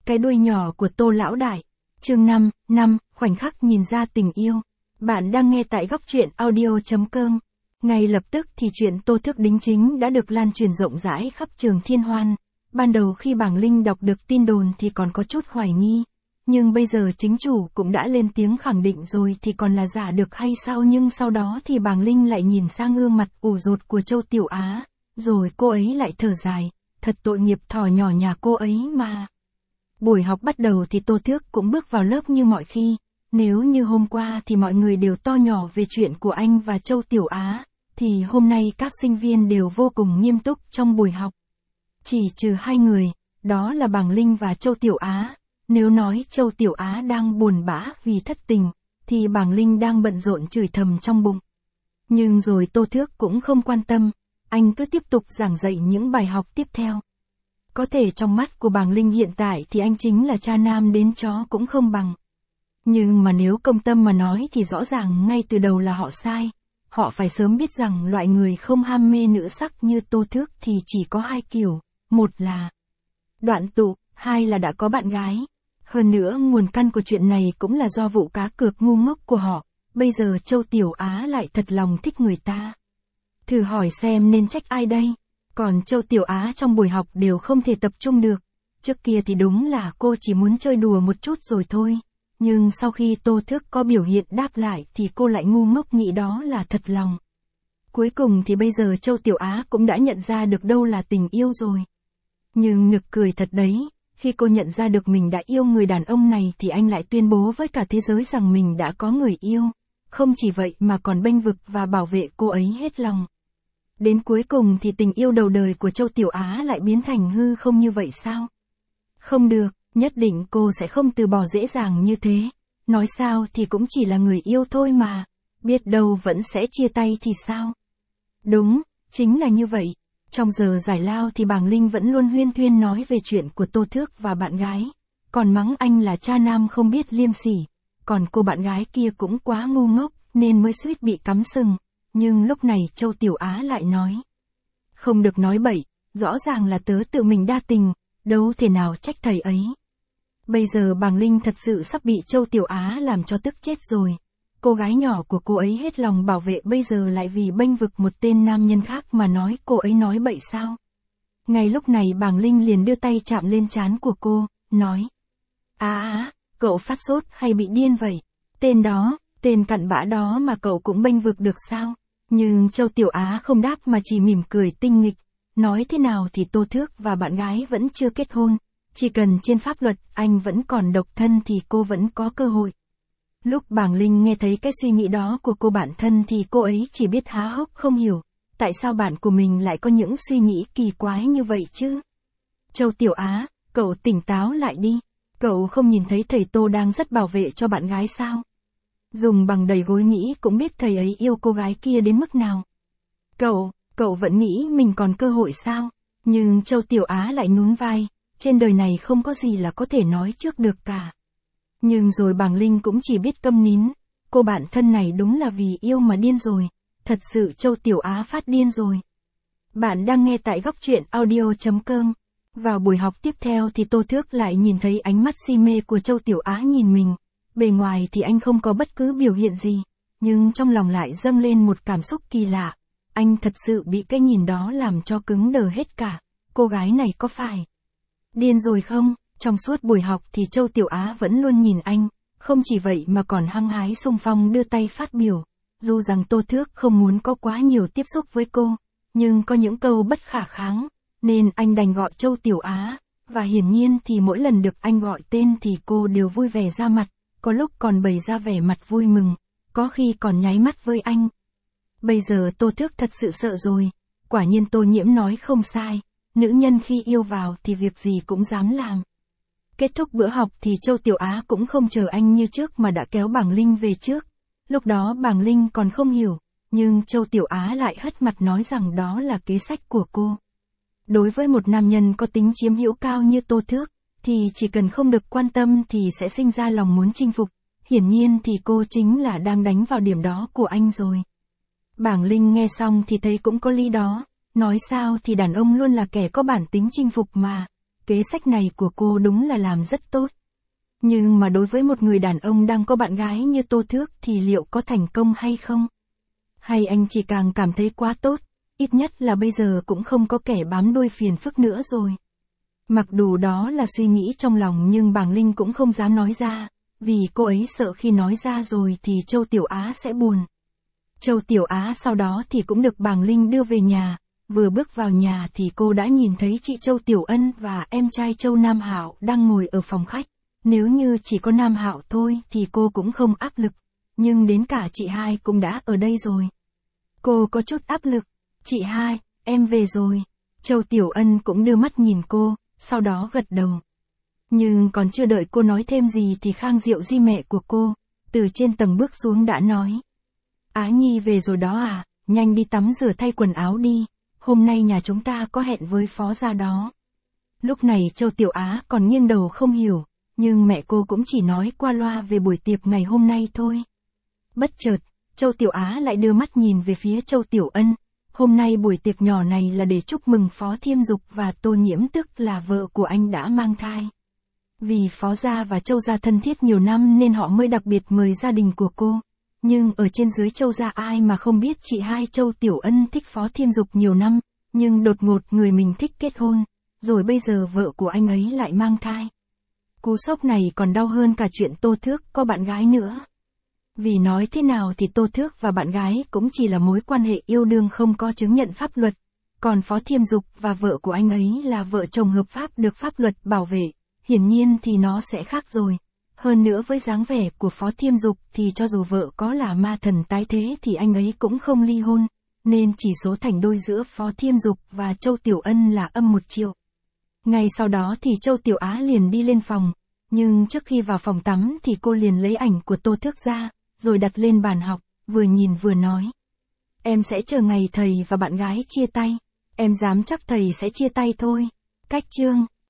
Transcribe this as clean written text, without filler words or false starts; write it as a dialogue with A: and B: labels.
A: cái đuôi nhỏ của Tô lão đại. Chương 5, khoảnh khắc nhìn ra tình yêu. Bạn đang nghe tại góc truyện audio.com. Ngay lập tức thì chuyện Tô Thước đính chính đã được lan truyền rộng rãi khắp Trường Thiên Hoan. Ban đầu khi Bàng Linh đọc được tin đồn thì còn có chút hoài nghi. Nhưng bây giờ chính chủ cũng đã lên tiếng khẳng định rồi thì còn là giả được hay sao? Nhưng sau đó thì Bàng Linh lại nhìn sang gương mặt ủ rột của Châu Tiểu Á. Rồi cô ấy lại thở dài. Thật tội nghiệp thỏ nhỏ nhà cô ấy mà. Buổi học bắt đầu thì Tô Thước cũng bước vào lớp như mọi khi. Nếu như hôm qua thì mọi người đều to nhỏ về chuyện của anh và Châu Tiểu Á, thì hôm nay các sinh viên đều vô cùng nghiêm túc trong buổi học. Chỉ trừ hai người, đó là Bàng Linh và Châu Tiểu Á. Nếu nói Châu Tiểu Á đang buồn bã vì thất tình, thì Bàng Linh đang bận rộn chửi thầm trong bụng. Nhưng rồi Tô Thước cũng không quan tâm, anh cứ tiếp tục giảng dạy những bài học tiếp theo. Có thể trong mắt của Bàng Linh hiện tại thì anh chính là cha nam đến chó cũng không bằng. Nhưng mà nếu công tâm mà nói thì rõ ràng ngay từ đầu là họ sai. Họ phải sớm biết rằng loại người không ham mê nữ sắc như Tô Thước thì chỉ có hai kiểu. Một là đoạn tụ, hai là đã có bạn gái. Hơn nữa nguồn căn của chuyện này cũng là do vụ cá cược ngu ngốc của họ. Bây giờ Châu Tiểu Á lại thật lòng thích người ta. Thử hỏi xem nên trách ai đây? Còn Châu Tiểu Á trong buổi học đều không thể tập trung được. Trước kia thì đúng là cô chỉ muốn chơi đùa một chút rồi thôi. Nhưng sau khi Tô Thước có biểu hiện đáp lại thì cô lại ngu ngốc nghĩ đó là thật lòng. Cuối cùng thì bây giờ Châu Tiểu Á cũng đã nhận ra được đâu là tình yêu rồi. Nhưng nực cười thật đấy, khi cô nhận ra được mình đã yêu người đàn ông này thì anh lại tuyên bố với cả thế giới rằng mình đã có người yêu. Không chỉ vậy mà còn bênh vực và bảo vệ cô ấy hết lòng. Đến cuối cùng thì tình yêu đầu đời của Châu Tiểu Á lại biến thành hư không như vậy sao? Không được, nhất định cô sẽ không từ bỏ dễ dàng như thế. Nói sao thì cũng chỉ là người yêu thôi mà. Biết đâu vẫn sẽ chia tay thì sao? Đúng, chính là như vậy. Trong giờ giải lao thì Bàng Linh vẫn luôn huyên thuyên nói về chuyện của Tô Thước và bạn gái. Còn mắng anh là cha nam không biết liêm sỉ. Còn cô bạn gái kia cũng quá ngu ngốc nên mới suýt bị cắm sừng. Nhưng lúc này Châu Tiểu Á lại nói. Không được nói bậy, rõ ràng là tớ tự mình đa tình, đâu thể nào trách thầy ấy. Bây giờ Bàng Linh thật sự sắp bị Châu Tiểu Á làm cho tức chết rồi. Cô gái nhỏ của cô ấy hết lòng bảo vệ bây giờ lại vì bênh vực một tên nam nhân khác mà nói cô ấy nói bậy sao. Ngay lúc này Bàng Linh liền đưa tay chạm lên trán của cô, nói. Cậu phát sốt hay bị điên vậy? Tên cặn bã đó mà cậu cũng bênh vực được sao? Nhưng Châu Tiểu Á không đáp mà chỉ mỉm cười tinh nghịch. Nói thế nào thì Tô Thước và bạn gái vẫn chưa kết hôn. Chỉ cần trên pháp luật anh vẫn còn độc thân thì cô vẫn có cơ hội. Lúc Bàng Linh nghe thấy cái suy nghĩ đó của cô bạn thân thì cô ấy chỉ biết há hốc không hiểu. Tại sao bạn của mình lại có những suy nghĩ kỳ quái như vậy chứ? Châu Tiểu Á, cậu tỉnh táo lại đi. Cậu không nhìn thấy thầy Tô đang rất bảo vệ cho bạn gái sao? Dùng bằng đầy gối nghĩ cũng biết thầy ấy yêu cô gái kia đến mức nào. Cậu vẫn nghĩ mình còn cơ hội sao? Nhưng Châu Tiểu Á lại nhún vai, trên đời này không có gì là có thể nói trước được cả. Nhưng rồi Bàng Linh cũng chỉ biết câm nín, cô bạn thân này đúng là vì yêu mà điên rồi, thật sự Châu Tiểu Á phát điên rồi. Bạn đang nghe tại góc truyện audio.com. Vào buổi học tiếp theo thì Tô Thước lại nhìn thấy ánh mắt si mê của Châu Tiểu Á nhìn mình. Bề ngoài thì anh không có bất cứ biểu hiện gì, nhưng trong lòng lại dâng lên một cảm xúc kỳ lạ. Anh thật sự bị cái nhìn đó làm cho cứng đờ hết cả. Cô gái này có phải điên rồi không? Trong suốt buổi học thì Châu Tiểu Á vẫn luôn nhìn anh, không chỉ vậy mà còn hăng hái xung phong đưa tay phát biểu. Dù rằng Tô Thước không muốn có quá nhiều tiếp xúc với cô, nhưng có những câu bất khả kháng, nên anh đành gọi Châu Tiểu Á, và hiển nhiên thì mỗi lần được anh gọi tên thì cô đều vui vẻ ra mặt, có lúc còn bày ra vẻ mặt vui mừng, có khi còn nháy mắt với anh. Bây giờ Tô Thước thật sự sợ rồi, quả nhiên Tô Nhiễm nói không sai, nữ nhân khi yêu vào thì việc gì cũng dám làm. Kết thúc bữa học thì Châu Tiểu Á cũng không chờ anh như trước mà đã kéo Bàng Linh về trước. Lúc đó Bàng Linh còn không hiểu, nhưng Châu Tiểu Á lại hất mặt nói rằng đó là kế sách của cô. Đối với một nam nhân có tính chiếm hữu cao như Tô Thước, thì chỉ cần không được quan tâm thì sẽ sinh ra lòng muốn chinh phục. Hiển nhiên thì cô chính là đang đánh vào điểm đó của anh rồi. Bàng Linh nghe xong thì thấy cũng có lý đó, nói sao thì đàn ông luôn là kẻ có bản tính chinh phục mà. kế sách này của cô đúng là làm rất tốt. Nhưng mà đối với một người đàn ông đang có bạn gái như Tô Thước thì liệu có thành công hay không? Hay anh chỉ càng cảm thấy quá tốt, ít nhất là bây giờ cũng không có kẻ bám đuôi phiền phức nữa rồi. Mặc dù đó là suy nghĩ trong lòng nhưng Bàng Linh cũng không dám nói ra, vì cô ấy sợ khi nói ra rồi thì Châu Tiểu Á sẽ buồn. Châu Tiểu Á sau đó thì cũng được Bàng Linh đưa về nhà, vừa bước vào nhà thì cô đã nhìn thấy chị Châu Tiểu Ân và em trai Châu Nam Hạo đang ngồi ở phòng khách. Nếu như chỉ có Nam Hạo thôi thì cô cũng không áp lực, nhưng đến cả chị hai cũng đã ở đây rồi. Cô có chút áp lực. Chị hai, em về rồi. Châu Tiểu Ân cũng đưa mắt nhìn cô, sau đó gật đầu. Nhưng còn chưa đợi cô nói thêm gì thì Khang Diệu Di mẹ của cô, từ trên tầng bước xuống đã nói. Á Nhi về rồi đó à, nhanh đi tắm rửa thay quần áo đi, hôm nay nhà chúng ta có hẹn với phó gia đó. Lúc này Châu Tiểu Á còn nghiêng đầu không hiểu, nhưng mẹ cô cũng chỉ nói qua loa về buổi tiệc ngày hôm nay thôi. Bất chợt, Châu Tiểu Á lại đưa mắt nhìn về phía Châu Tiểu Ân. Hôm nay buổi tiệc nhỏ này là để chúc mừng Phó Thiêm Dục và Tô Nhiễm tức là vợ của anh đã mang thai. Vì Phó gia và Châu gia thân thiết nhiều năm nên họ mới đặc biệt mời gia đình của cô. Nhưng ở trên dưới Châu gia ai mà không biết chị hai Châu Tiểu Ân thích Phó Thiêm Dục nhiều năm, nhưng đột ngột người mình thích kết hôn, rồi bây giờ vợ của anh ấy lại mang thai. Cú sốc này còn đau hơn cả chuyện Tô Thước có bạn gái nữa. Vì nói thế nào thì Tô Thước và bạn gái cũng chỉ là mối quan hệ yêu đương không có chứng nhận pháp luật, còn Phó Thiêm Dục và vợ của anh ấy là vợ chồng hợp pháp được pháp luật bảo vệ, hiển nhiên thì nó sẽ khác rồi. Hơn nữa với dáng vẻ của Phó Thiêm Dục thì cho dù vợ có là ma thần tái thế thì anh ấy cũng không ly hôn, nên chỉ số thành đôi giữa Phó Thiêm Dục và Châu Tiểu Ân là âm 1 triệu. Ngay sau đó thì Châu Tiểu Á liền đi lên phòng, nhưng trước khi vào phòng tắm thì cô liền lấy ảnh của Tô Thước ra, rồi đặt lên bàn học, vừa nhìn vừa nói. Em sẽ chờ ngày thầy và bạn gái chia tay, em dám chắc thầy sẽ chia tay thôi. Cách chương